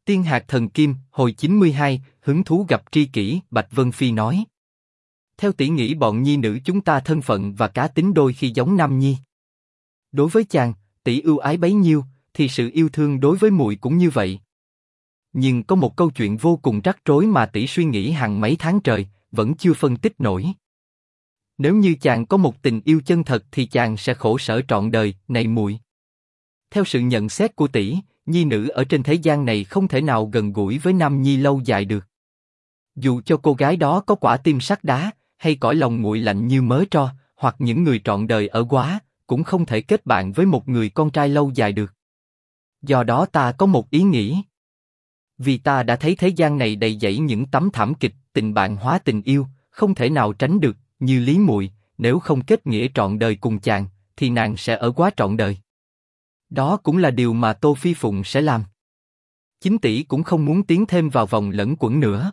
Tiên hạt thần kim, hồi 92, hứng thú gặp tri kỷ, Bạch Vân Phi nói. Theo tỷ nghĩ bọn nhi nữ chúng ta thân phận và cá tính đôi khi giống nam nhi. Đối với chàng, tỷ ưu ái bấy nhiêu, thì sự yêu thương đối với muội cũng như vậy. Nhưng có một câu chuyện vô cùng rắc rối mà tỷ suy nghĩ hàng mấy tháng trời, vẫn chưa phân tích nổi. Nếu như chàng có một tình yêu chân thật thì chàng sẽ khổ sở trọn đời, này muội. Theo sự nhận xét của tỷ, nhi nữ ở trên thế gian này không thể nào gần gũi với nam nhi lâu dài được. Dù cho cô gái đó có quả tim sắt đá, hay cõi lòng nguội lạnh như mớ tro, hoặc những người trọn đời ở Quá, cũng không thể kết bạn với một người con trai lâu dài được. Do đó ta có một ý nghĩ. Vì ta đã thấy thế gian này đầy dẫy những tấm thảm kịch, tình bạn hóa tình yêu, không thể nào tránh được, như Lý muội, nếu không kết nghĩa trọn đời cùng chàng, thì nàng sẽ ở Quá trọn đời. Đó cũng là điều mà Tô Phi Phụng sẽ làm. Chính tỷ cũng không muốn tiến thêm vào vòng lẫn quẩn nữa.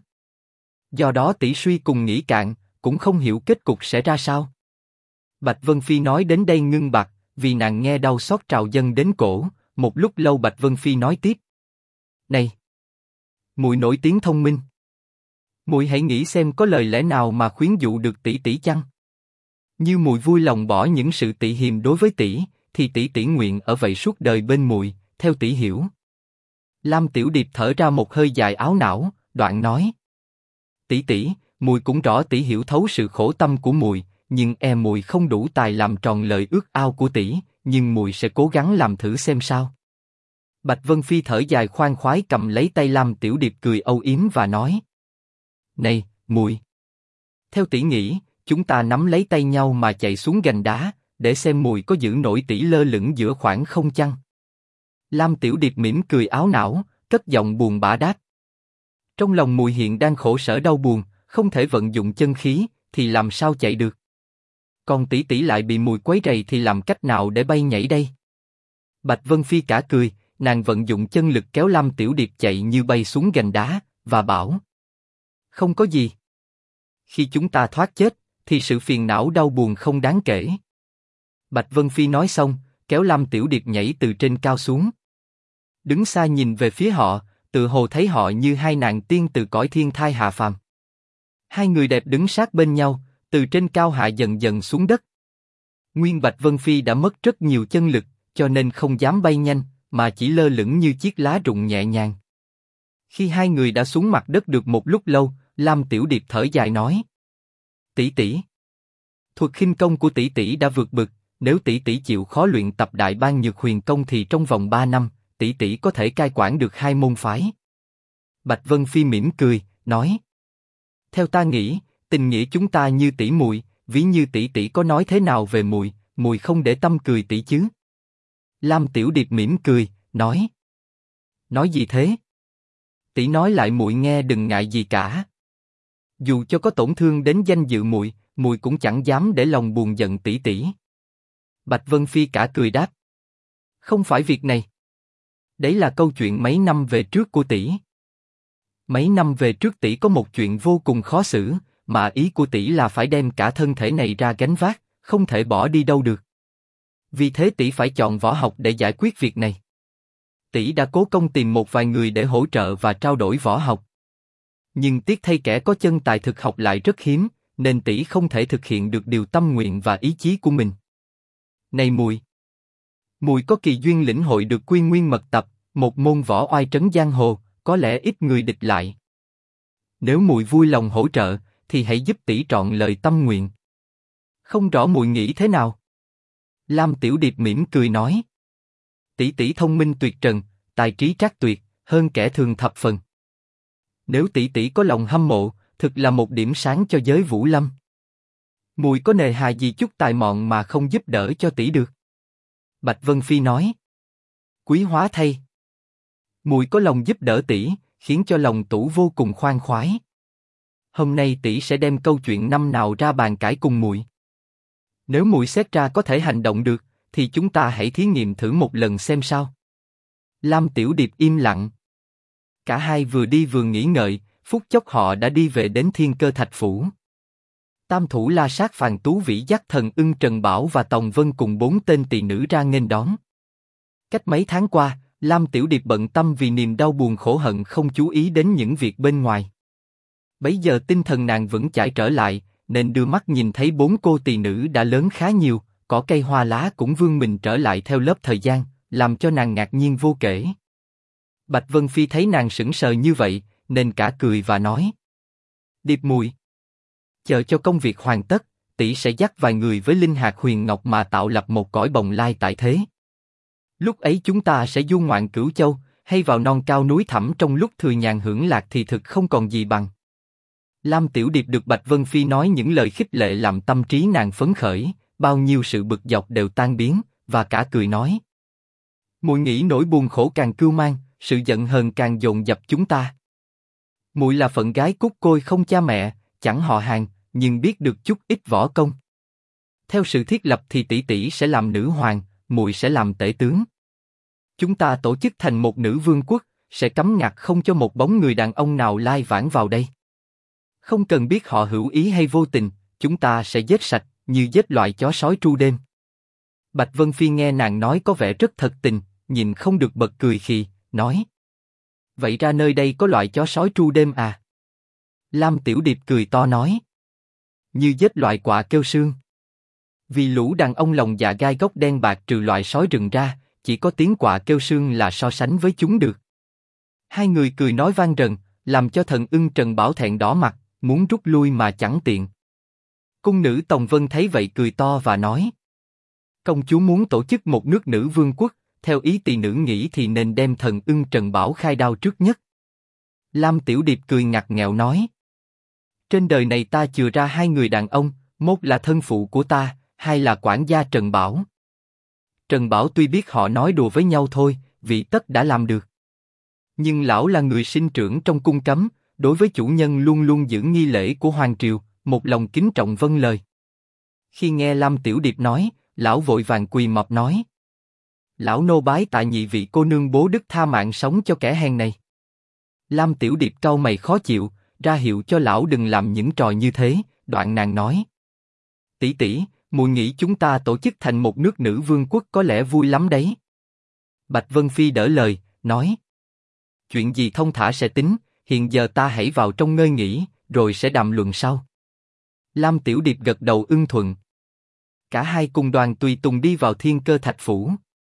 Do đó tỷ suy cùng nghĩ cạn, cũng không hiểu kết cục sẽ ra sao. Bạch Vân Phi nói đến đây ngưng bặt, vì nàng nghe đau xót trào dâng đến cổ. Một lúc lâu Bạch Vân Phi nói tiếp: Này, muội nổi tiếng thông minh, muội hãy nghĩ xem có lời lẽ nào mà khuyến dụ được tỷ tỷ chăng? Như muội vui lòng bỏ những sự tị hiềm đối với tỷ, thì tỷ nguyện ở vậy suốt đời bên muội, theo tỷ hiểu. Lam Tiểu Điệp thở ra một hơi dài áo não, đoạn nói: Tỷ, muội cũng rõ tỷ hiểu thấu sự khổ tâm của muội, nhưng muội không đủ tài làm tròn lời ước ao của tỷ, nhưng muội sẽ cố gắng làm thử xem sao. Bạch Vân Phi thở dài khoan khoái cầm lấy tay Lam Tiểu Điệp cười âu yếm và nói: Này, muội, theo tỷ nghĩ, chúng ta nắm lấy tay nhau mà chạy xuống gành đá, để xem muội có giữ nổi tỷ lơ lửng giữa khoảng không chăng? Lam Tiểu Điệp mỉm cười áo não, cất giọng buồn bã đáp: Trong lòng muội hiện đang khổ sở đau buồn, không thể vận dụng chân khí, thì làm sao chạy được? Còn tỷ lại bị muội quấy rầy thì làm cách nào để bay nhảy đây? Bạch Vân Phi cả cười, nàng vận dụng chân lực kéo Lam Tiểu Điệp chạy như bay xuống gành đá, và bảo: Không có gì. Khi chúng ta thoát chết, thì sự phiền não đau buồn không đáng kể. Bạch Vân Phi nói xong, kéo Lam Tiểu Điệp nhảy từ trên cao xuống. Đứng xa nhìn về phía họ, tự hồ thấy họ như hai nàng tiên từ cõi thiên thai hạ phàm. Hai người đẹp đứng sát bên nhau, từ trên cao hạ dần dần xuống đất. Nguyên Bạch Vân Phi đã mất rất nhiều chân lực, cho nên không dám bay nhanh, mà chỉ lơ lửng như chiếc lá rụng nhẹ nhàng. Khi hai người đã xuống mặt đất được một lúc lâu, Lam Tiểu Điệp thở dài nói: Tỷ, thuật khinh công của tỷ đã vượt bực, nếu tỷ chịu khó luyện tập Đại Bang Nhược Huyền Công thì trong vòng 3 năm, tỷ có thể cai quản được 2 môn phái. Bạch Vân Phi mỉm cười, nói: Theo ta nghĩ, tình nghĩa chúng ta như tỷ muội, ví như tỷ có nói thế nào về muội, muội không để tâm cười tỷ chứ? Lam Tiểu Điệp mỉm cười, nói: Nói gì thế? Tỷ nói lại muội nghe đừng ngại gì cả. Dù cho có tổn thương đến danh dự muội, muội cũng chẳng dám để lòng buồn giận tỷ. Bạch Vân Phi cả cười đáp: Không phải việc này. Đấy là câu chuyện mấy năm về trước của tỷ. Mấy năm về trước tỷ có một chuyện vô cùng khó xử, mà ý của tỷ là phải đem cả thân thể này ra gánh vác, không thể bỏ đi đâu được. Vì thế tỷ phải chọn võ học để giải quyết việc này. Tỷ đã cố công tìm một vài người để hỗ trợ và trao đổi võ học. Nhưng tiếc thay kẻ có chân tài thực học lại rất hiếm, nên tỷ không thể thực hiện được điều tâm nguyện và ý chí của mình. Này muội có kỳ duyên lĩnh hội được Quy Nguyên Mật Tập, một môn võ oai trấn giang hồ, có lẽ ít người địch lại. Nếu muội vui lòng hỗ trợ, thì hãy giúp tỷ trọn lời tâm nguyện. Không rõ muội nghĩ thế nào? Lam Tiểu Điệp mỉm cười nói: Tỷ thông minh tuyệt trần, tài trí trác tuyệt, hơn kẻ thường thập phần. Nếu tỷ có lòng hâm mộ, thực là một điểm sáng cho giới vũ lâm. Muội có nề hà gì chút tài mọn mà không giúp đỡ cho tỷ được? Bạch Vân Phi nói: Quý hóa thay. Muội có lòng giúp đỡ tỷ, khiến cho lòng tủ vô cùng khoan khoái. Hôm nay tỷ sẽ đem câu chuyện năm nào ra bàn cãi cùng muội. Nếu muội xét ra có thể hành động được, thì chúng ta hãy thí nghiệm thử một lần xem sao. Lam Tiểu Điệp im lặng. Cả hai vừa đi vừa nghĩ ngợi, phút chốc họ đã đi về đến Thiên Cơ Thạch Phủ. Tam thủ La Sát Phàn Tú Vĩ dắt Thần Ưng Trần Bảo và Tòng Vân cùng 4 tên tỳ nữ ra nghênh đón. Cách mấy tháng qua, Lam Tiểu Điệp bận tâm vì niềm đau buồn khổ hận không chú ý đến những việc bên ngoài. Bấy giờ tinh thần nàng vững chãi trở lại, nên đưa mắt nhìn thấy 4 cô tỳ nữ đã lớn khá nhiều, cỏ cây hoa lá cũng vươn mình trở lại theo lớp thời gian, làm cho nàng ngạc nhiên vô kể. Bạch Vân Phi thấy nàng sững sờ như vậy, nên cả cười và nói: Điệp muội, chờ cho công việc hoàn tất, tỷ sẽ dắt vài người với linh hạt huyền ngọc mà tạo lập một cõi bồng lai tại thế. Lúc ấy chúng ta sẽ du ngoạn Cửu Châu, hay vào non cao núi thẳm trong lúc thừa nhàn hưởng lạc thì thực không còn gì bằng. Lam Tiểu Điệp được Bạch Vân Phi nói những lời khích lệ làm tâm trí nàng phấn khởi, bao nhiêu sự bực dọc đều tan biến, và cả cười nói: Muội nghĩ nỗi buồn khổ càng cưu mang, sự giận hờn càng dồn dập chúng ta. Muội là phận gái cút côi không cha mẹ, chẳng họ hàng, nhưng biết được chút ít võ công. Theo sự thiết lập thì tỷ tỷ sẽ làm nữ hoàng, muội sẽ làm tể tướng. Chúng ta tổ chức thành một nữ vương quốc, sẽ cấm ngặt không cho một bóng người đàn ông nào lai vãng vào đây. Không cần biết họ hữu ý hay vô tình, chúng ta sẽ giết sạch, như giết loại chó sói tru đêm. Bạch Vân Phi nghe nàng nói có vẻ rất thật tình, nhìn không được bật cười khì, nói: Vậy ra nơi đây có loại chó sói tru đêm à? Lam Tiểu Điệp cười to nói: Như giết loại quạ kêu sương. Vì lũ đàn ông lòng dạ gai góc đen bạc trừ loại sói rừng ra, chỉ có tiếng quạ kêu sương là so sánh với chúng được. Hai người cười nói vang rần, làm cho thần ưng Trần Bảo thẹn đỏ mặt, muốn rút lui mà chẳng tiện. Cung nữ Tòng Vân thấy vậy cười to và nói: Công chúa muốn tổ chức một nước nữ vương quốc, theo ý tỳ nữ nghĩ thì nên đem thần ưng Trần Bảo khai đao trước nhất. Lam Tiểu Điệp cười ngặt nghèo nói: Trên đời này ta chừa ra 2 người đàn ông, một là thân phụ của ta, 2 là quản gia Trần Bảo. Trần Bảo tuy biết họ nói đùa với nhau thôi, vì tất đã làm được. Nhưng lão là người sinh trưởng trong cung cấm, đối với chủ nhân luôn luôn giữ nghi lễ của hoàng triều, một lòng kính trọng vâng lời. Khi nghe Lam Tiểu Điệp nói, lão vội vàng quỳ mọp nói: Lão nô bái tạ nhị vị cô nương bố đức tha mạng sống cho kẻ hèn này. Lam Tiểu Điệp cau mày khó chịu, ra hiệu cho lão đừng làm những trò như thế. Đoạn nàng nói: Tỷ tỷ, muội nghĩ chúng ta tổ chức thành một nước nữ vương quốc có lẽ vui lắm đấy. Bạch Vân Phi đỡ lời, nói: Chuyện gì thông thả sẽ tính, hiện giờ ta hãy vào trong ngơi nghỉ, rồi sẽ đàm luận sau. Lam Tiểu Điệp gật đầu ưng thuận. Cả hai cùng đoàn tùy tùng đi vào Thiên Cơ Thạch Phủ.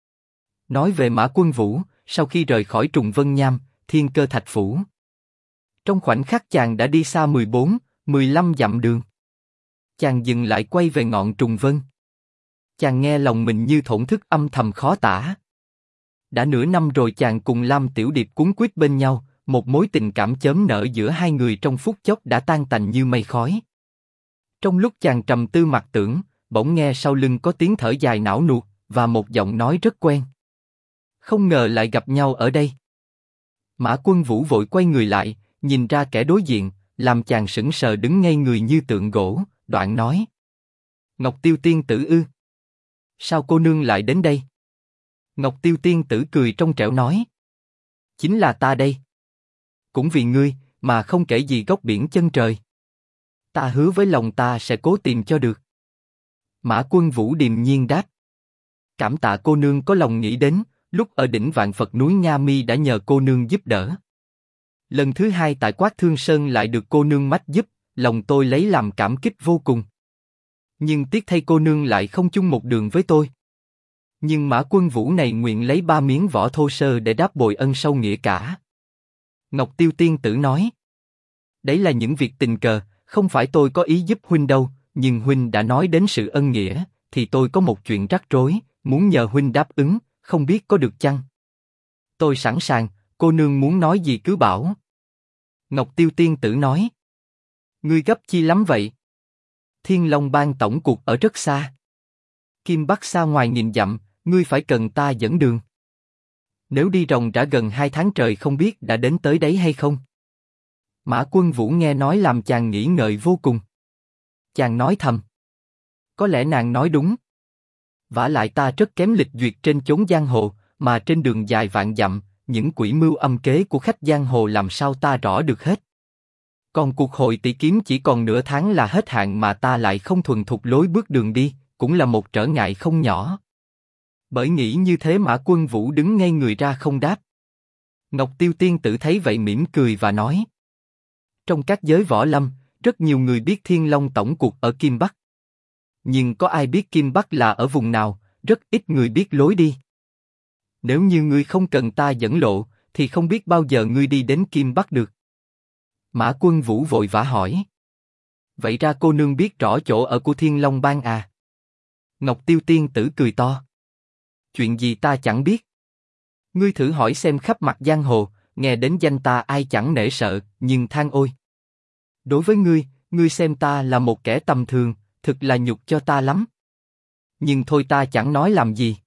Nói về Mã Quân Vũ, sau khi rời khỏi Trùng Vân Nham, Thiên Cơ Thạch Phủ, trong khoảnh khắc chàng đã đi xa 14, 15 dặm đường. Chàng dừng lại quay về ngọn Trùng Vân. Chàng nghe lòng mình như thổn thức âm thầm khó tả. Đã nửa năm rồi chàng cùng Lam Tiểu Điệp cuốn quýt bên nhau, một mối tình cảm chớm nở giữa hai người trong phút chốc đã tan tành như mây khói. Trong lúc chàng trầm tư mặc tưởng, bỗng nghe sau lưng có tiếng thở dài não nuột và một giọng nói rất quen. Không ngờ lại gặp nhau ở đây. Mã Quân Vũ vội quay người lại, nhìn ra kẻ đối diện, làm chàng sững sờ đứng ngây người như tượng gỗ. Đoạn nói: Ngọc Tiêu tiên tử ư? Sao cô nương lại đến đây? Ngọc Tiêu tiên tử cười trong trẻo nói: Chính là ta đây. Cũng vì ngươi mà không kể gì góc biển chân trời. Ta hứa với lòng ta sẽ cố tìm cho được. Mã Quân Vũ điềm nhiên đáp: Cảm tạ cô nương có lòng nghĩ đến, lúc ở đỉnh Vạn Phật núi Nga Mi đã nhờ cô nương giúp đỡ. Lần thứ hai tại Quát Thương Sơn lại được cô nương mách giúp, lòng tôi lấy làm cảm kích vô cùng. Nhưng tiếc thay cô nương lại không chung một đường với tôi. Nhưng Mã Quân Vũ này nguyện lấy 3 miếng vỏ thô sơ để đáp bồi ân sâu nghĩa cả. Ngọc Tiêu tiên tử nói: Đấy là những việc tình cờ, không phải tôi có ý giúp huynh đâu, nhưng huynh đã nói đến sự ân nghĩa, thì tôi có một chuyện rắc rối, muốn nhờ huynh đáp ứng, không biết có được chăng? Tôi sẵn sàng, cô nương muốn nói gì cứ bảo. Ngọc Tiêu tiên tử nói: Ngươi gấp chi lắm vậy? Thiên Long Bang tổng cuộc ở rất xa. Kim Bắc xa ngoài nghìn dặm, ngươi phải cần ta dẫn đường. Nếu đi ròng rã gần 2 tháng trời không biết đã đến tới đấy hay không. Mã Quân Vũ nghe nói làm chàng nghĩ ngợi vô cùng. Chàng nói thầm: Có lẽ nàng nói đúng. Vả lại ta rất kém lịch duyệt trên chốn giang hồ, mà trên đường dài vạn dặm, những quỷ mưu âm kế của khách giang hồ làm sao ta rõ được hết. Còn cuộc hội tỷ kiếm chỉ còn nửa tháng là hết hạn mà ta lại không thuần thục lối bước đường đi, cũng là một trở ngại không nhỏ. Bởi nghĩ như thế Mã Quân Vũ đứng ngay người ra không đáp. Ngọc Tiêu Tiên Tử thấy vậy mỉm cười và nói. Trong các giới võ lâm, rất nhiều người biết Thiên Long tổng cuộc ở Kim Bắc. Nhưng có ai biết Kim Bắc là ở vùng nào, rất ít người biết lối đi. Nếu như ngươi không cần ta dẫn lộ, thì không biết bao giờ ngươi đi đến Kim Bắc được. Mã Quân Vũ vội vã hỏi. Vậy ra cô nương biết rõ chỗ ở của Thiên Long Bang à? Ngọc Tiêu Tiên Tử cười to. Chuyện gì ta chẳng biết. Ngươi thử hỏi xem khắp mặt giang hồ, nghe đến danh ta ai chẳng nể sợ, nhưng than ôi. Đối với ngươi xem ta là một kẻ tầm thường, thực là nhục cho ta lắm. Nhưng thôi ta chẳng nói làm gì.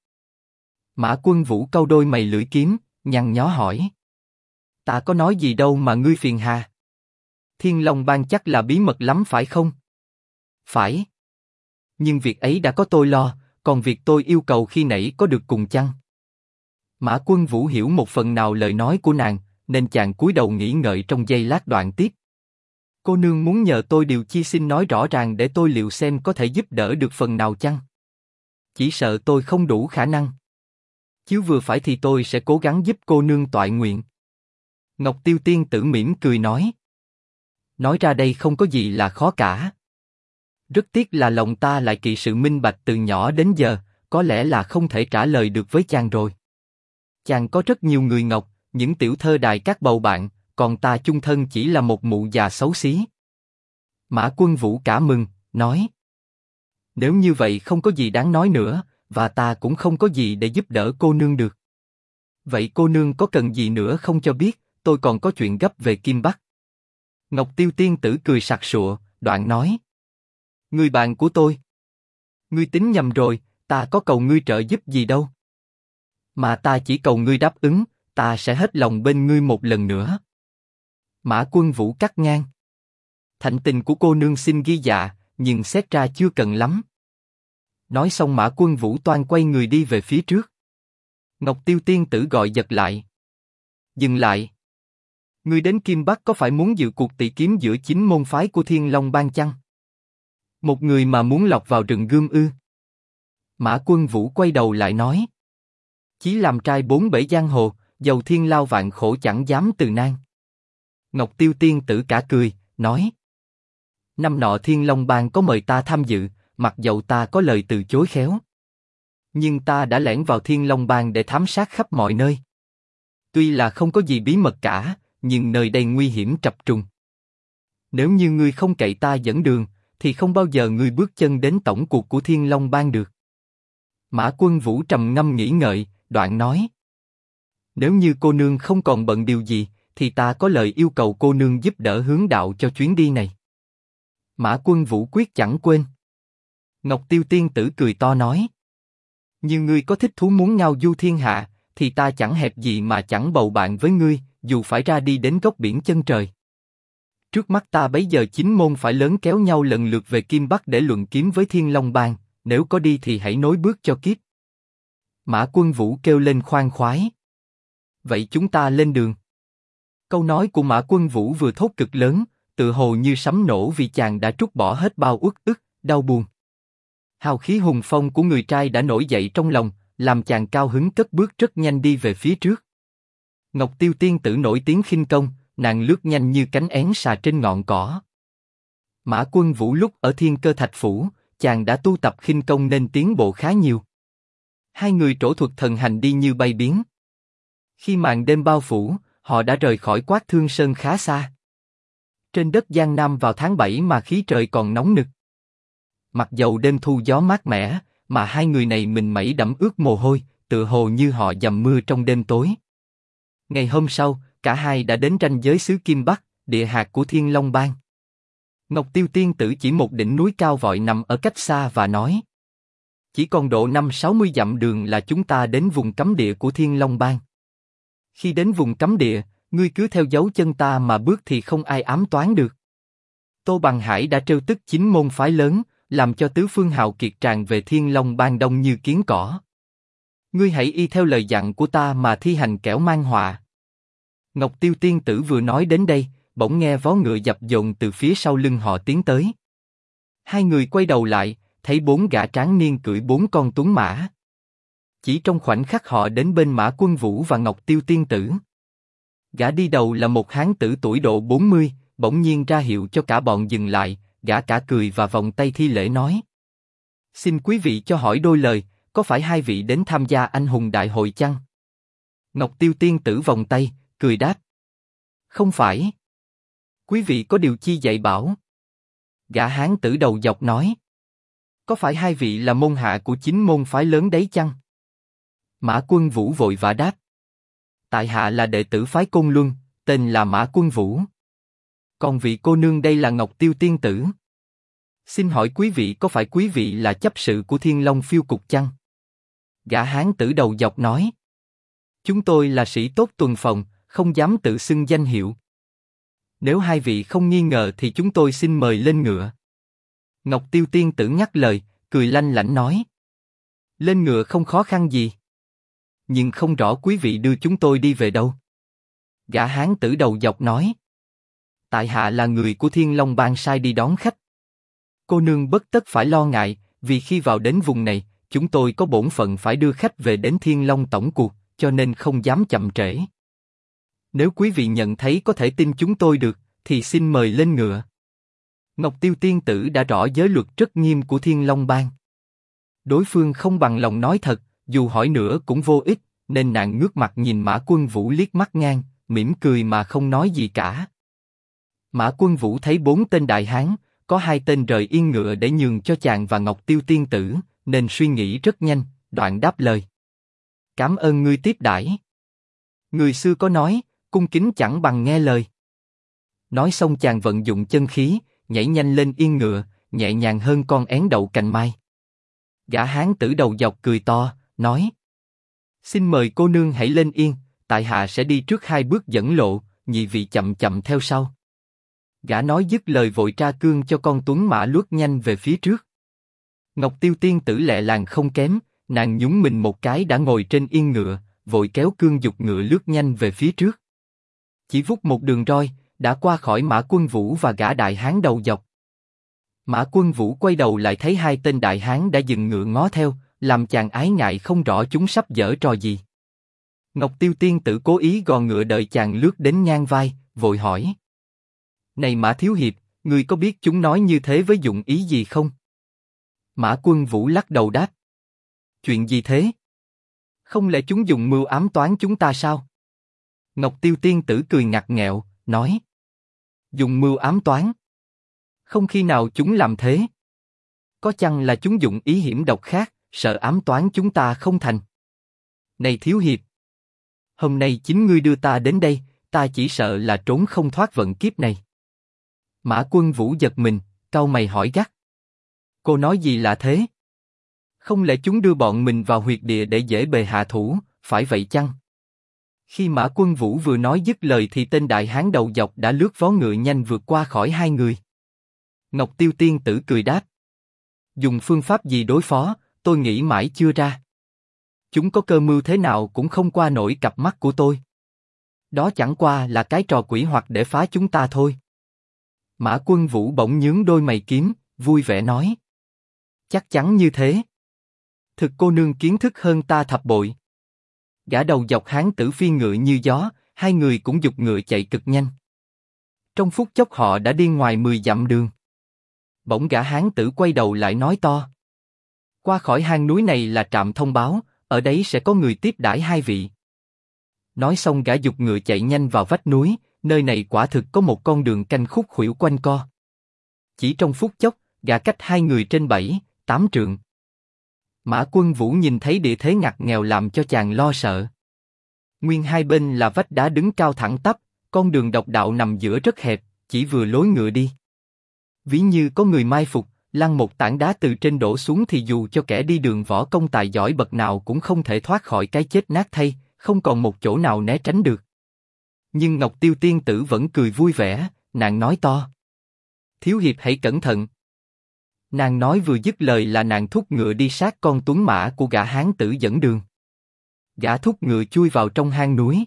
Mã Quân Vũ cau đôi mày lưỡi kiếm, nhăn nhó hỏi. Ta có nói gì đâu mà ngươi phiền hà. Thiên Long Bang chắc là bí mật lắm phải không? Phải. Nhưng việc ấy đã có tôi lo, còn việc tôi yêu cầu khi nãy có được cùng chăng? Mã Quân Vũ hiểu một phần nào lời nói của nàng, nên chàng cúi đầu nghĩ ngợi trong giây lát đoạn tiếp. Cô nương muốn nhờ tôi điều chi xin nói rõ ràng để tôi liệu xem có thể giúp đỡ được phần nào chăng? Chỉ sợ tôi không đủ khả năng. Chiếu vừa phải thì tôi sẽ cố gắng giúp cô nương toại nguyện. Ngọc Tiêu Tiên Tử mỉm cười nói. Nói ra đây không có gì là khó cả. Rất tiếc là lòng ta lại kỵ sự minh bạch từ nhỏ đến giờ, có lẽ là không thể trả lời được với chàng rồi. Chàng có rất nhiều người ngọc, những tiểu thơ đài các bầu bạn, còn ta chung thân chỉ là một mụ già xấu xí. Mã Quân Vũ cả mừng, nói. Nếu như vậy không có gì đáng nói nữa, và ta cũng không có gì để giúp đỡ cô nương được. Vậy cô nương có cần gì nữa không cho biết, tôi còn có chuyện gấp về Kim Bắc. Ngọc Tiêu Tiên Tử cười sặc sụa, đoạn nói. Ngươi bạn của tôi. Ngươi tính nhầm rồi, ta có cầu ngươi trợ giúp gì đâu. Mà ta chỉ cầu ngươi đáp ứng, ta sẽ hết lòng bên ngươi một lần nữa. Mã Quân Vũ cắt ngang. Thạnh tình của cô nương xin ghi dạ, nhưng xét ra chưa cần lắm. Nói xong Mã Quân Vũ toan quay người đi về phía trước. Ngọc Tiêu Tiên Tử gọi giật lại. Dừng lại. Ngươi đến Kim Bắc có phải muốn dự cuộc tỷ kiếm giữa 9 môn phái của Thiên Long Bang chăng? Một người mà muốn lọt vào rừng gươm ư? Mã Quân Vũ quay đầu lại nói. Chí làm trai 4 bể giang hồ, dầu thiên lao vạn khổ chẳng dám từ nan. Ngọc Tiêu Tiên Tử cả cười, nói. Năm nọ Thiên Long Bang có mời ta tham dự, mặc dầu ta có lời từ chối khéo. Nhưng ta đã lẻn vào Thiên Long Bang để thám sát khắp mọi nơi. Tuy là không có gì bí mật cả, nhưng nơi đây nguy hiểm trập trùng. Nếu như ngươi không cậy ta dẫn đường, thì không bao giờ ngươi bước chân đến tổng cuộc của Thiên Long Bang được. Mã Quân Vũ trầm ngâm nghĩ ngợi, đoạn nói. Nếu như cô nương không còn bận điều gì, thì ta có lời yêu cầu cô nương giúp đỡ hướng đạo cho chuyến đi này. Mã Quân Vũ quyết chẳng quên. Ngọc Tiêu Tiên Tử cười to nói. Như ngươi có thích thú muốn ngao du thiên hạ, thì ta chẳng hẹp gì mà chẳng bầu bạn với ngươi, dù phải ra đi đến góc biển chân trời. Trước mắt ta bấy giờ 9 môn phải lớn kéo nhau lần lượt về Kim Bắc để luận kiếm với Thiên Long Bang, nếu có đi thì hãy nối bước cho kịp. Mã Quân Vũ kêu lên khoan khoái. Vậy chúng ta lên đường. Câu nói của Mã Quân Vũ vừa thốt cực lớn, tự hồ như sấm nổ vì chàng đã trút bỏ hết bao uất ức, đau buồn. Hào khí hùng phong của người trai đã nổi dậy trong lòng, làm chàng cao hứng cất bước rất nhanh đi về phía trước. Ngọc Tiêu Tiên Tử nổi tiếng khinh công, nàng lướt nhanh như cánh én xà trên ngọn cỏ. Mã Quân Vũ lúc ở Thiên Cơ Thạch Phủ, chàng đã tu tập khinh công nên tiến bộ khá nhiều. Hai người trổ thuật thần hành đi như bay biến. Khi màn đêm bao phủ, họ đã rời khỏi Quát Thương Sơn khá xa. Trên đất Giang Nam vào tháng 7 mà khí trời còn nóng nực. Mặc dầu đêm thu gió mát mẻ, mà hai người này mình mẩy đẫm ướt mồ hôi, tựa hồ như họ dầm mưa trong đêm tối. Ngày hôm sau, cả hai đã đến ranh giới xứ Kim Bắc, địa hạt của Thiên Long Bang. Ngọc Tiêu Tiên Tử chỉ một đỉnh núi cao vọi nằm ở cách xa và nói. Chỉ còn độ 50-60 dặm đường là chúng ta đến vùng cấm địa của Thiên Long Bang. Khi đến vùng cấm địa, ngươi cứ theo dấu chân ta mà bước thì không ai ám toán được. Tô Bằng Hải đã trêu tức 9 môn phái lớn, làm cho tứ phương hào kiệt tràn về Thiên Long Bang đông như kiến cỏ. Ngươi hãy y theo lời dặn của ta mà thi hành kẻo mang họa. Ngọc Tiêu Tiên Tử vừa nói đến đây, bỗng nghe vó ngựa dập dồn từ phía sau lưng họ tiến tới. Hai người quay đầu lại, thấy 4 gã tráng niên cưỡi 4 con tuấn mã. Chỉ trong khoảnh khắc họ đến bên Mã Quân Vũ và Ngọc Tiêu Tiên Tử. Gã đi đầu là một hán tử tuổi độ 40, bỗng nhiên ra hiệu cho cả bọn dừng lại, gã cả cười và vòng tay thi lễ nói. Xin quý vị cho hỏi đôi lời, có phải hai vị đến tham gia anh hùng đại hội chăng? Ngọc Tiêu Tiên Tử vòng tay, cười đáp. Không phải. Quý vị có điều chi dạy bảo? Gã hán tử đầu dọc nói. Có phải hai vị là môn hạ của chính môn phái lớn đấy chăng? Mã Quân Vũ vội vã đáp. Tại hạ là đệ tử phái Côn Luân, tên là Mã Quân Vũ. Còn vị cô nương đây là Ngọc Tiêu Tiên Tử. Xin hỏi quý vị có phải quý vị là chấp sự của Thiên Long Phiêu Cục chăng? Gã hán tử đầu dọc nói. Chúng tôi là sĩ tốt tuần phòng, không dám tự xưng danh hiệu. Nếu hai vị không nghi ngờ thì chúng tôi xin mời lên ngựa. Ngọc Tiêu Tiên Tử ngắt lời, cười lanh lảnh nói. Lên ngựa không khó khăn gì. Nhưng không rõ quý vị đưa chúng tôi đi về đâu. Gã hán tử đầu dọc nói. Tại hạ là người của Thiên Long Bang sai đi đón khách. Cô nương bất tất phải lo ngại, vì khi vào đến vùng này, chúng tôi có bổn phận phải đưa khách về đến Thiên Long tổng cuộc, cho nên không dám chậm trễ. Nếu quý vị nhận thấy có thể tin chúng tôi được, thì xin mời lên ngựa. Ngọc Tiêu Tiên Tử đã rõ giới luật rất nghiêm của Thiên Long Bang. Đối phương không bằng lòng nói thật, dù hỏi nữa cũng vô ích, nên nàng ngước mặt nhìn Mã Quân Vũ liếc mắt ngang, mỉm cười mà không nói gì cả. Mã Quân Vũ thấy 4 tên đại hán, có 2 tên rời yên ngựa để nhường cho chàng và Ngọc Tiêu Tiên Tử, nên suy nghĩ rất nhanh, đoạn đáp lời. Cảm ơn ngươi tiếp đãi. Người xưa có nói, cung kính chẳng bằng nghe lời. Nói xong chàng vận dụng chân khí, nhảy nhanh lên yên ngựa, nhẹ nhàng hơn con én đậu cành mai. Gã hán tử đầu dọc cười to, nói. Xin mời cô nương hãy lên yên, tại hạ sẽ đi trước 2 bước dẫn lộ, nhị vị chậm chậm theo sau. Gã nói dứt lời vội tra cương cho con tuấn mã lướt nhanh về phía trước. Ngọc Tiêu Tiên Tử lẹ làng không kém, nàng nhún mình một cái đã ngồi trên yên ngựa, vội kéo cương giục ngựa lướt nhanh về phía trước. Chỉ vút một đường roi, đã qua khỏi Mã Quân Vũ và gã đại hán đầu dọc. Mã Quân Vũ quay đầu lại thấy 2 tên đại hán đã dừng ngựa ngó theo, làm chàng ái ngại không rõ chúng sắp giở trò gì. Ngọc Tiêu Tiên Tử cố ý gò ngựa đợi chàng lướt đến ngang vai, vội hỏi. Này Mã Thiếu Hiệp, ngươi có biết chúng nói như thế với dụng ý gì không? Mã Quân Vũ lắc đầu đáp. Chuyện gì thế? Không lẽ chúng dùng mưu ám toán chúng ta sao? Ngọc Tiêu Tiên Tử cười ngặt nghẹo, nói. Dùng mưu ám toán? Không khi nào chúng làm thế. Có chăng là chúng dụng ý hiểm độc khác, sợ ám toán chúng ta không thành? Này Thiếu Hiệp, hôm nay chính ngươi đưa ta đến đây, ta chỉ sợ là trốn không thoát vận kiếp này. Mã Quân Vũ giật mình, cau mày hỏi gắt. Cô nói gì lạ thế? Không lẽ chúng đưa bọn mình vào huyệt địa để dễ bề hạ thủ, phải vậy chăng? Khi Mã Quân Vũ vừa nói dứt lời thì tên đại hán đầu dọc đã lướt vó ngựa nhanh vượt qua khỏi 2 người. Ngọc Tiêu Tiên Tử cười đáp. Dùng phương pháp gì đối phó, tôi nghĩ mãi chưa ra. Chúng có cơ mưu thế nào cũng không qua nổi cặp mắt của tôi. Đó chẳng qua là cái trò quỷ hoặc để phá chúng ta thôi. Mã Quân Vũ bỗng nhướng đôi mày kiếm, vui vẻ nói. Chắc chắn như thế. Thực cô nương kiến thức hơn ta thập bội. Gã đầu dọc hán tử phi ngựa như gió, 2 người cũng giục ngựa chạy cực nhanh. Trong phút chốc họ đã đi ngoài 10 dặm đường. Bỗng gã hán tử quay đầu lại nói to. Qua khỏi hang núi này là trạm thông báo, ở đấy sẽ có người tiếp đãi hai vị. Nói xong gã giục ngựa chạy nhanh vào vách núi, nơi này quả thực có một con đường canh khúc khuỷu quanh co. Chỉ trong phút chốc, gã cách 2 người trên 7, 8 trượng. Mã Quân Vũ nhìn thấy địa thế ngặt nghèo làm cho chàng lo sợ. Nguyên hai bên là vách đá đứng cao thẳng tắp, con đường độc đạo nằm giữa rất hẹp, chỉ vừa lối ngựa đi. Ví như có người mai phục, lăn một tảng đá từ trên đổ xuống thì dù cho kẻ đi đường võ công tài giỏi bậc nào cũng không thể thoát khỏi cái chết nát thay, không còn một chỗ nào né tránh được. Nhưng Ngọc Tiêu Tiên Tử vẫn cười vui vẻ, nàng nói to. Thiếu hiệp hãy cẩn thận. Nàng nói vừa dứt lời là nàng thúc ngựa đi sát con tuấn mã của gã hán tử dẫn đường. Gã thúc ngựa chui vào trong hang núi.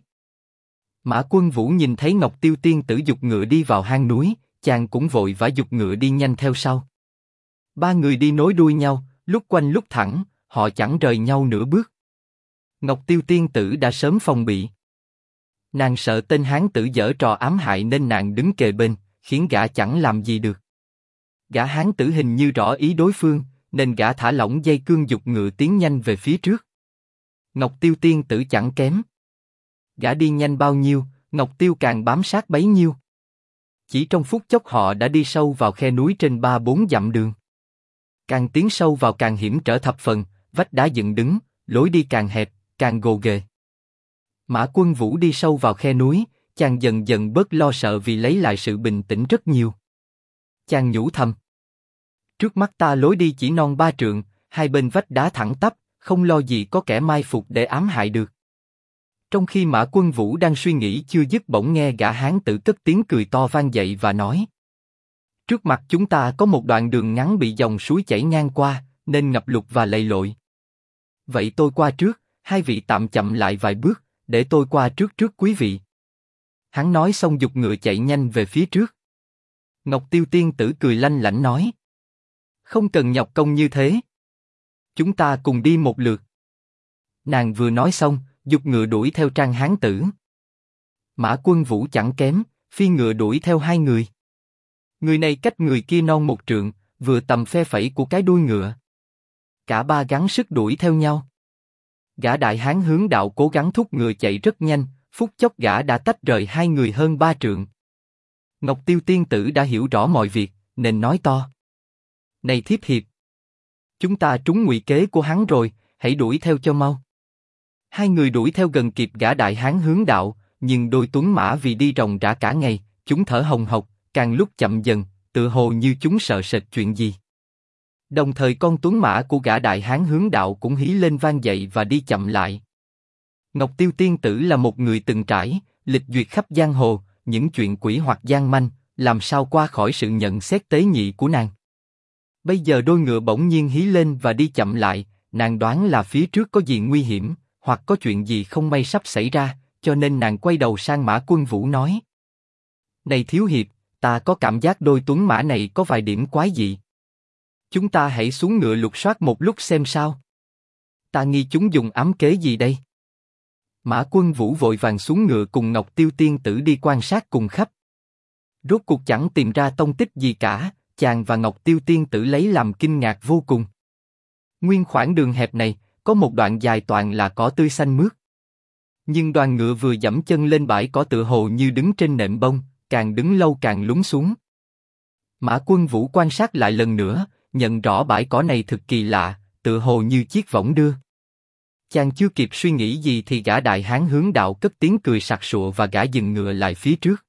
Mã Quân Vũ nhìn thấy Ngọc Tiêu Tiên Tử giục ngựa đi vào hang núi, chàng cũng vội vã giục ngựa đi nhanh theo sau. 3 người đi nối đuôi nhau, lúc quanh lúc thẳng, họ chẳng rời nhau nửa bước. Ngọc Tiêu tiên tử đã sớm phòng bị. Nàng sợ tên hán tử giở trò ám hại nên nàng đứng kề bên, khiến gã chẳng làm gì được. Gã hán tử hình như rõ ý đối phương, nên gã thả lỏng dây cương giục ngựa tiến nhanh về phía trước. Ngọc Tiêu tiên tử chẳng kém. Gã đi nhanh bao nhiêu, Ngọc Tiêu càng bám sát bấy nhiêu. Chỉ trong phút chốc họ đã đi sâu vào khe núi trên 3-4 dặm đường. Càng tiến sâu vào càng hiểm trở thập phần, vách đá dựng đứng, lối đi càng hẹp, càng gồ ghề. Mã Quân Vũ đi sâu vào khe núi, chàng dần dần bớt lo sợ vì lấy lại sự bình tĩnh rất nhiều. Chàng nhủ thầm: trước mắt ta lối đi chỉ non 3 trượng, hai bên vách đá thẳng tắp, không lo gì có kẻ mai phục để ám hại được. Trong khi Mã Quân Vũ đang suy nghĩ chưa dứt bỗng nghe gã hán tử cất tiếng cười to vang dậy và nói: trước mặt chúng ta có một đoạn đường ngắn bị dòng suối chảy ngang qua, nên ngập lụt và lầy lội. Vậy tôi qua trước, hai vị tạm chậm lại vài bước, để tôi qua trước quý vị. Hắn nói xong giục ngựa chạy nhanh về phía trước. Ngọc Tiêu tiên tử cười lanh lảnh nói: không cần nhọc công như thế. Chúng ta cùng đi một lượt. Nàng vừa nói xong, giục ngựa đuổi theo trang hán tử. Mã Quân Vũ chẳng kém, phi ngựa đuổi theo hai người. Người này cách người kia non 1 trượng, vừa tầm phe phẩy của cái đuôi ngựa. Cả ba gắng sức đuổi theo nhau. Gã đại hán hướng đạo cố gắng thúc ngựa chạy rất nhanh, phút chốc gã đã tách rời hai người hơn 3 trượng. Ngọc Tiêu tiên tử đã hiểu rõ mọi việc, nên nói to: này thiếp hiệp, chúng ta trúng ngụy kế của hắn rồi, hãy đuổi theo cho mau. Hai người đuổi theo gần kịp gã đại hán hướng đạo, nhưng đôi tuấn mã vì đi ròng rã cả ngày, chúng thở hồng hộc, càng lúc chậm dần, tựa hồ như chúng sợ sệt chuyện gì. Đồng thời con tuấn mã của gã đại hán hướng đạo cũng hí lên vang dậy và đi chậm lại. Ngọc Tiêu tiên tử là một người từng trải, lịch duyệt khắp giang hồ, những chuyện quỷ hoặc gian manh, làm sao qua khỏi sự nhận xét tế nhị của nàng. Bây giờ đôi ngựa bỗng nhiên hí lên và đi chậm lại, nàng đoán là phía trước có gì nguy hiểm, hoặc có chuyện gì không may sắp xảy ra, cho nên nàng quay đầu sang Mã Quân Vũ nói: này thiếu hiệp, ta có cảm giác đôi tuấn mã này có vài điểm quái dị. Chúng ta hãy xuống ngựa lục soát một lúc xem sao. Ta nghi chúng dùng ám kế gì đây? Mã Quân Vũ vội vàng xuống ngựa cùng Ngọc Tiêu tiên tử đi quan sát cùng khắp. Rốt cuộc chẳng tìm ra tông tích gì cả, chàng và Ngọc Tiêu tiên tử lấy làm kinh ngạc vô cùng. Nguyên khoảng đường hẹp này, có một đoạn dài toàn là cỏ tươi xanh mướt. Nhưng đoàn ngựa vừa dẫm chân lên bãi cỏ tựa hồ như đứng trên nệm bông, càng đứng lâu càng lún xuống. Mã Quân Vũ quan sát lại lần nữa, nhận rõ bãi cỏ này thực kỳ lạ, tựa hồ như chiếc võng đưa. Chàng chưa kịp suy nghĩ gì thì gã đại hán hướng đạo cất tiếng cười sặc sụa và gã dừng ngựa lại phía trước.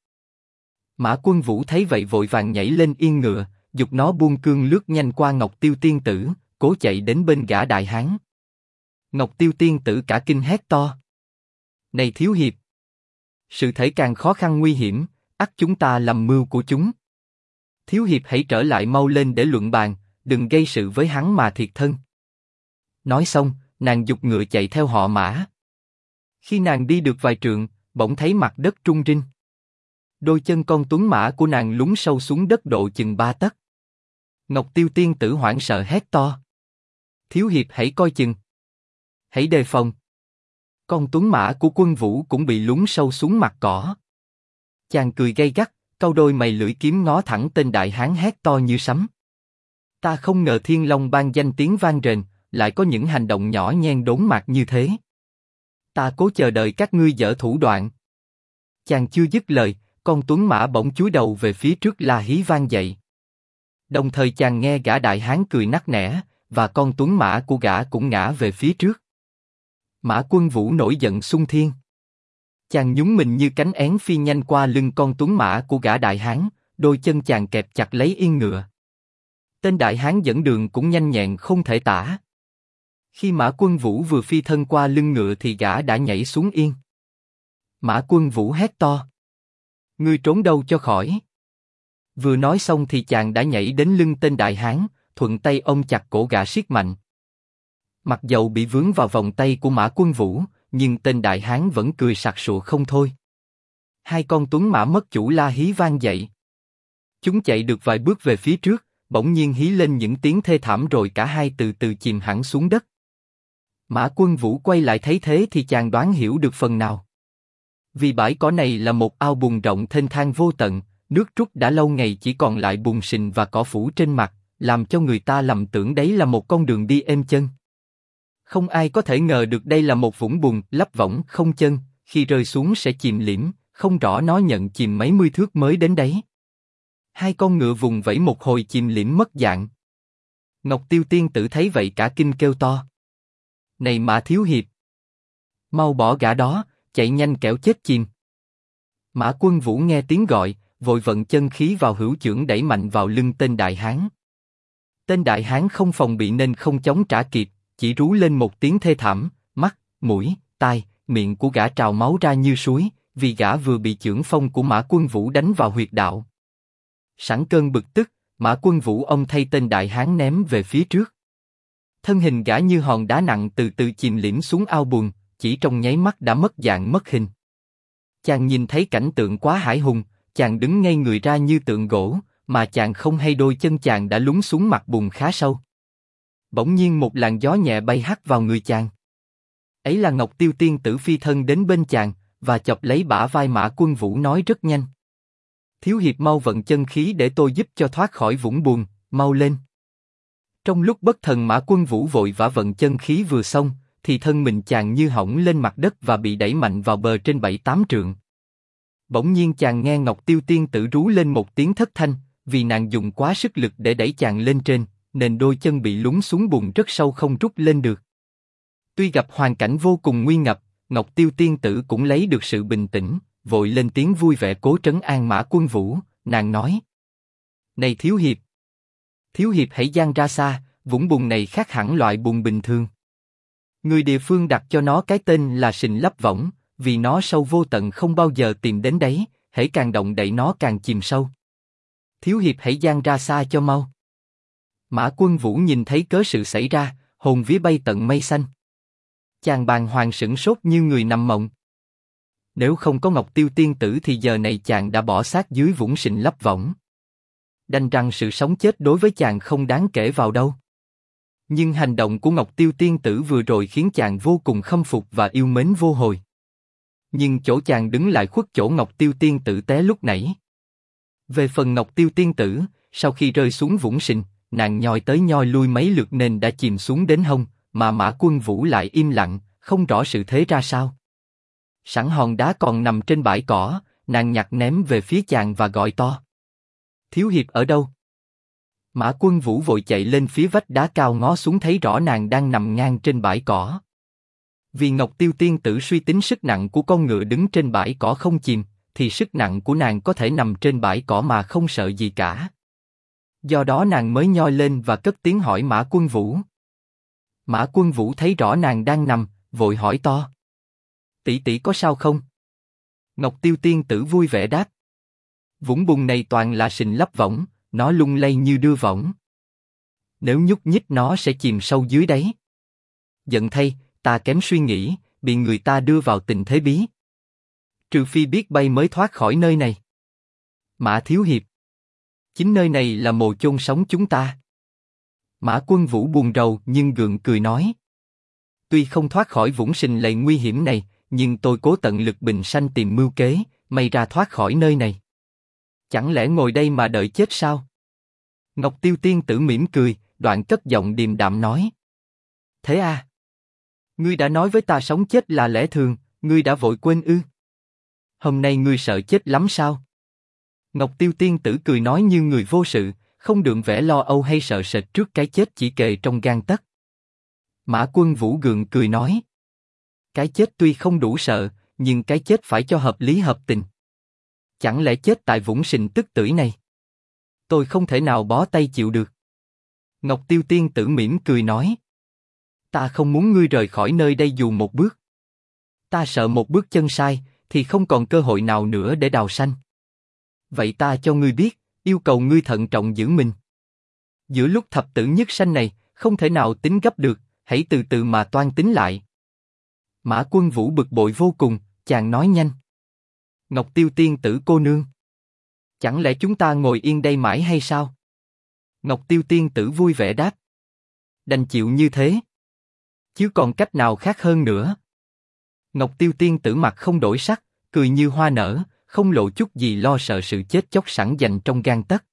Mã Quân Vũ thấy vậy vội vàng nhảy lên yên ngựa, giục nó buông cương lướt nhanh qua Ngọc Tiêu tiên tử, cố chạy đến bên gã đại hán. Ngọc Tiêu tiên tử cả kinh hét to: này thiếu hiệp, sự thể càng khó khăn nguy hiểm, ắt chúng ta lầm mưu của chúng. Thiếu hiệp hãy trở lại mau lên để luận bàn, đừng gây sự với hắn mà thiệt thân. Nói xong, nàng giục ngựa chạy theo họ Mã. Khi nàng đi được vài trượng, bỗng thấy mặt đất rung rinh. Đôi chân con tuấn mã của nàng lún sâu xuống đất độ chừng 3 tấc. Ngọc Tiêu tiên tử hoảng sợ hét to: thiếu hiệp hãy coi chừng, hãy đề phòng. Con tuấn mã của Quân Vũ cũng bị lún sâu xuống mặt cỏ. Chàng cười gay gắt, cau đôi mày lưỡi kiếm ngó thẳng tên đại hán hét to như sấm: ta không ngờ Thiên Long Bang danh tiếng vang rền, lại có những hành động nhỏ nhen đốn mạc như thế. Ta cố chờ đợi các ngươi dở thủ đoạn. Chàng chưa dứt lời, con tuấn mã bỗng chúi đầu về phía trước la hí vang dậy. Đồng thời chàng nghe gã đại hán cười nắc nẻ, và con tuấn mã của gã cũng ngã về phía trước. Mã Quân Vũ nổi giận xung thiên. Chàng nhún mình như cánh én phi nhanh qua lưng con tuấn mã của gã đại hán, đôi chân chàng kẹp chặt lấy yên ngựa. Tên đại hán dẫn đường cũng nhanh nhẹn không thể tả. Khi Mã Quân Vũ vừa phi thân qua lưng ngựa thì gã đã nhảy xuống yên. Mã Quân Vũ hét to: ngươi trốn đâu cho khỏi? Vừa nói xong thì chàng đã nhảy đến lưng tên đại hán, thuận tay ôm chặt cổ gã siết mạnh. Mặc dầu bị vướng vào vòng tay của Mã Quân Vũ, nhưng tên đại hán vẫn cười sặc sụa không thôi. Hai con tuấn mã mất chủ la hí vang dậy. Chúng chạy được vài bước về phía trước, bỗng nhiên hí lên những tiếng thê thảm rồi cả hai từ từ chìm hẳn xuống đất. Mã Quân Vũ quay lại thấy thế thì chàng đoán hiểu được phần nào. Vì bãi cỏ này là một ao bùn rộng thênh thang vô tận, nước trút đã lâu ngày chỉ còn lại bùn sình và cỏ phủ trên mặt, làm cho người ta lầm tưởng đấy là một con đường đi êm chân. Không ai có thể ngờ được đây là một vũng bùn lấp võng không chân, khi rơi xuống sẽ chìm liễm, không rõ nó nhận chìm mấy mươi thước mới đến đấy. Hai con ngựa vùng vẫy một hồi chìm liễm mất dạng. Ngọc Tiêu Tiên Tử thấy vậy cả kinh kêu to: "Này Mã thiếu hiệp, mau bỏ gã đó, chạy nhanh kẻo chết chìm." Mã Quân Vũ nghe tiếng gọi, vội vận chân khí vào hữu chưởng đẩy mạnh vào lưng tên đại hán. Tên đại hán không phòng bị nên không chống trả kịp, chỉ rú lên một tiếng thê thảm, mắt, mũi, tai, miệng của gã trào máu ra như suối, vì gã vừa bị chưởng phong của Mã Quân Vũ đánh vào huyệt đạo. Sẵn cơn bực tức, Mã Quân Vũ ông thay tên đại hán ném về phía trước. Thân hình gã như hòn đá nặng từ từ chìm liễm xuống ao bùn, chỉ trong nháy mắt đã mất dạng mất hình. Chàng nhìn thấy cảnh tượng quá hãi hùng, chàng đứng ngây người ra như tượng gỗ, mà chàng không hay đôi chân chàng đã lún xuống mặt bùn khá sâu. Bỗng nhiên một làn gió nhẹ bay hắt vào người chàng. Ấy là Ngọc Tiêu Tiên Tử phi thân đến bên chàng và chọc lấy bả vai Mã Quân Vũ nói rất nhanh: "Thiếu hiệp mau vận chân khí để tôi giúp cho thoát khỏi vũng bùn, mau lên." Trong lúc bất thần Mã Quân Vũ vội vã vận chân khí vừa xong, thì thân mình chàng như hỏng lên mặt đất và bị đẩy mạnh vào bờ trên 7-8 trượng. Bỗng nhiên chàng nghe Ngọc Tiêu Tiên Tử rú lên một tiếng thất thanh, vì nàng dùng quá sức lực để đẩy chàng lên trên, nên đôi chân bị lún xuống bùn rất sâu không rút lên được. Tuy gặp hoàn cảnh vô cùng nguy ngập, Ngọc Tiêu Tiên Tử cũng lấy được sự bình tĩnh, vội lên tiếng vui vẻ cố trấn an Mã Quân Vũ. Nàng nói: "Này thiếu hiệp, thiếu hiệp hãy giang ra xa, vũng bùn này khác hẳn loại bùn bình thường. Người địa phương đặt cho nó cái tên là Sình Lấp Võng, vì nó sâu vô tận không bao giờ tìm đến đấy, hễ càng động đậy nó càng chìm sâu. Thiếu hiệp hãy giang ra xa cho mau." Mã Quân Vũ nhìn thấy cớ sự xảy ra, hồn vía bay tận mây xanh. Chàng bàng hoàng sửng sốt như người nằm mộng. Nếu không có Ngọc Tiêu Tiên Tử thì giờ này chàng đã bỏ xác dưới vũng Sình Lấp Võng. Đành rằng sự sống chết đối với chàng không đáng kể vào đâu. Nhưng hành động của Ngọc Tiêu Tiên Tử vừa rồi khiến chàng vô cùng khâm phục và yêu mến vô hồi. Nhưng chỗ chàng đứng lại khuất chỗ Ngọc Tiêu Tiên Tử té lúc nãy. Về phần Ngọc Tiêu Tiên Tử, sau khi rơi xuống vũng sình, nàng nhoi tới nhoi lui mấy lượt nên đã chìm xuống đến hông, mà Mã Quân Vũ lại im lặng, không rõ sự thế ra sao. Sẵn hòn đá còn nằm trên bãi cỏ, nàng nhặt ném về phía chàng và gọi to: "Thiếu hiệp ở đâu?" Mã Quân Vũ vội chạy lên phía vách đá cao ngó xuống thấy rõ nàng đang nằm ngang trên bãi cỏ. Vì Ngọc Tiêu Tiên Tử suy tính sức nặng của con ngựa đứng trên bãi cỏ không chìm, thì sức nặng của nàng có thể nằm trên bãi cỏ mà không sợ gì cả. Do đó nàng mới nhoi lên và cất tiếng hỏi Mã Quân Vũ. Mã Quân Vũ thấy rõ nàng đang nằm, vội hỏi to: "Tỷ tỷ có sao không?" Ngọc Tiêu Tiên Tử vui vẻ đáp: "Vũng bùn này toàn là Sình Lấp Võng, nó lung lay như đưa võng. Nếu nhúc nhích nó sẽ chìm sâu dưới đáy. Giận thay, ta kém suy nghĩ, bị người ta đưa vào tình thế bí. Trừ phi biết bay mới thoát khỏi nơi này." Mã thiếu hiệp, chính nơi này là mồ chôn sống chúng ta. Mã Quân Vũ buồn rầu nhưng gượng cười nói: "Tuy không thoát khỏi vũng sình lầy nguy hiểm này, nhưng tôi cố tận lực bình sanh tìm mưu kế, may ra thoát khỏi nơi này. Chẳng lẽ ngồi đây mà đợi chết sao?" Ngọc Tiêu Tiên Tử mỉm cười, đoạn cất giọng điềm đạm nói: "Thế à? Ngươi đã nói với ta sống chết là lẽ thường, ngươi đã vội quên ư? Hôm nay ngươi sợ chết lắm sao?" Ngọc Tiêu Tiên Tử cười nói như người vô sự, không đượm vẻ lo âu hay sợ sệt trước cái chết chỉ kề trong gang tấc. Mã Quân Vũ gượng cười nói: "Cái chết tuy không đủ sợ, nhưng cái chết phải cho hợp lý hợp tình. Chẳng lẽ chết tại vũng sình tức tưởi này? Tôi không thể nào bó tay chịu được." Ngọc Tiêu Tiên Tử mỉm cười nói: "Ta không muốn ngươi rời khỏi nơi đây dù một bước. Ta sợ một bước chân sai, thì không còn cơ hội nào nữa để đào sanh. Vậy ta cho ngươi biết, yêu cầu ngươi thận trọng giữ mình. Giữa lúc thập tử nhất sanh này, không thể nào tính gấp được, hãy từ từ mà toan tính lại." Mã Quân Vũ bực bội vô cùng, chàng nói nhanh: "Ngọc Tiêu Tiên Tử cô nương, chẳng lẽ chúng ta ngồi yên đây mãi hay sao?" Ngọc Tiêu Tiên Tử vui vẻ đáp: "Đành chịu như thế." Chứ còn cách nào khác hơn nữa. Ngọc Tiêu Tiên Tử mặt không đổi sắc, cười như hoa nở, không lộ chút gì lo sợ sự chết chóc sẵn dành trong gang tấc.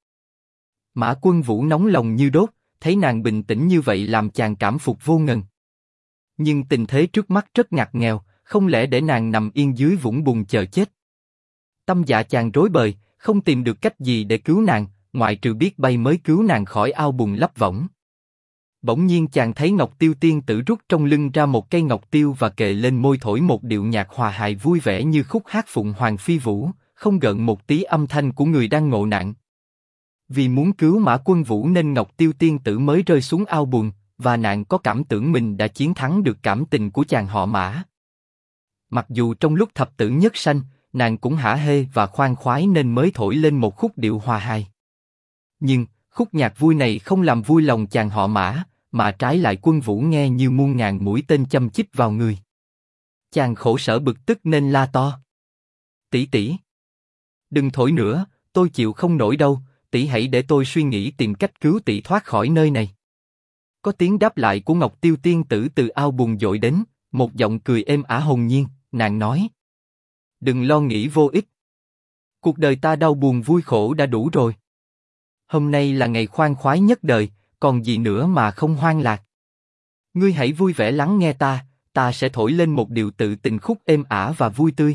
Mã Quân Vũ nóng lòng như đốt, thấy nàng bình tĩnh như vậy làm chàng cảm phục vô ngần. Nhưng tình thế trước mắt rất ngặt nghèo, không lẽ để nàng nằm yên dưới vũng bùn chờ chết? Tâm dạ chàng rối bời, không tìm được cách gì để cứu nàng, ngoại trừ biết bay mới cứu nàng khỏi ao bùn lấp võng. Bỗng nhiên chàng thấy Ngọc Tiêu Tiên Tử rút trong lưng ra một cây ngọc tiêu và kề lên môi thổi một điệu nhạc hòa hài vui vẻ như khúc hát Phụng Hoàng Phi Vũ, không gợn một tí âm thanh của người đang ngộ nạn. Vì muốn cứu Mã Quân Vũ nên Ngọc Tiêu Tiên Tử mới rơi xuống ao bùn, và nàng có cảm tưởng mình đã chiến thắng được cảm tình của chàng họ Mã. Mặc dù trong lúc thập tử nhất sanh, nàng cũng hả hê và khoan khoái nên mới thổi lên một khúc điệu hòa hài. Nhưng, khúc nhạc vui này không làm vui lòng chàng họ Mã, mà trái lại Quân Vũ nghe như muôn ngàn mũi tên châm chích vào người. Chàng khổ sở bực tức nên la to. Tỷ tỷ, đừng thổi nữa, tôi chịu không nổi đâu, tỷ hãy để tôi suy nghĩ tìm cách cứu tỷ thoát khỏi nơi này. Có tiếng đáp lại của Ngọc Tiêu Tiên Tử từ ao bùn dội đến, một giọng cười êm ả hồn nhiên, nàng nói. Đừng lo nghĩ vô ích. Cuộc đời ta đau buồn vui khổ đã đủ rồi. Hôm nay là ngày khoan khoái nhất đời, còn gì nữa mà không hoan lạc. Ngươi hãy vui vẻ lắng nghe ta sẽ thổi lên một điệu tự tình khúc êm ả và vui tươi.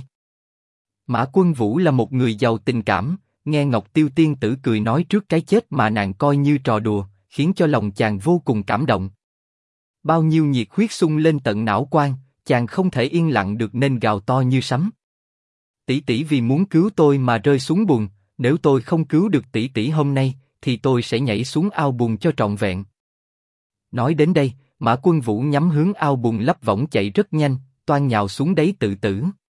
Mã Quân Vũ là một người giàu tình cảm, nghe Ngọc Tiêu Tiên Tử cười nói trước cái chết mà nàng coi như trò đùa, khiến cho lòng chàng vô cùng cảm động. Bao nhiêu nhiệt huyết sung lên tận não quan, chàng không thể yên lặng được nên gào to như sấm. Tỷ tỷ vì muốn cứu tôi mà rơi xuống bùn, nếu tôi không cứu được tỷ tỷ hôm nay, thì tôi sẽ nhảy xuống ao bùn cho trọn vẹn. Nói đến đây, Mã Quân Vũ nhắm hướng ao bùn lấp võng chạy rất nhanh, toan nhào xuống đấy tự tử.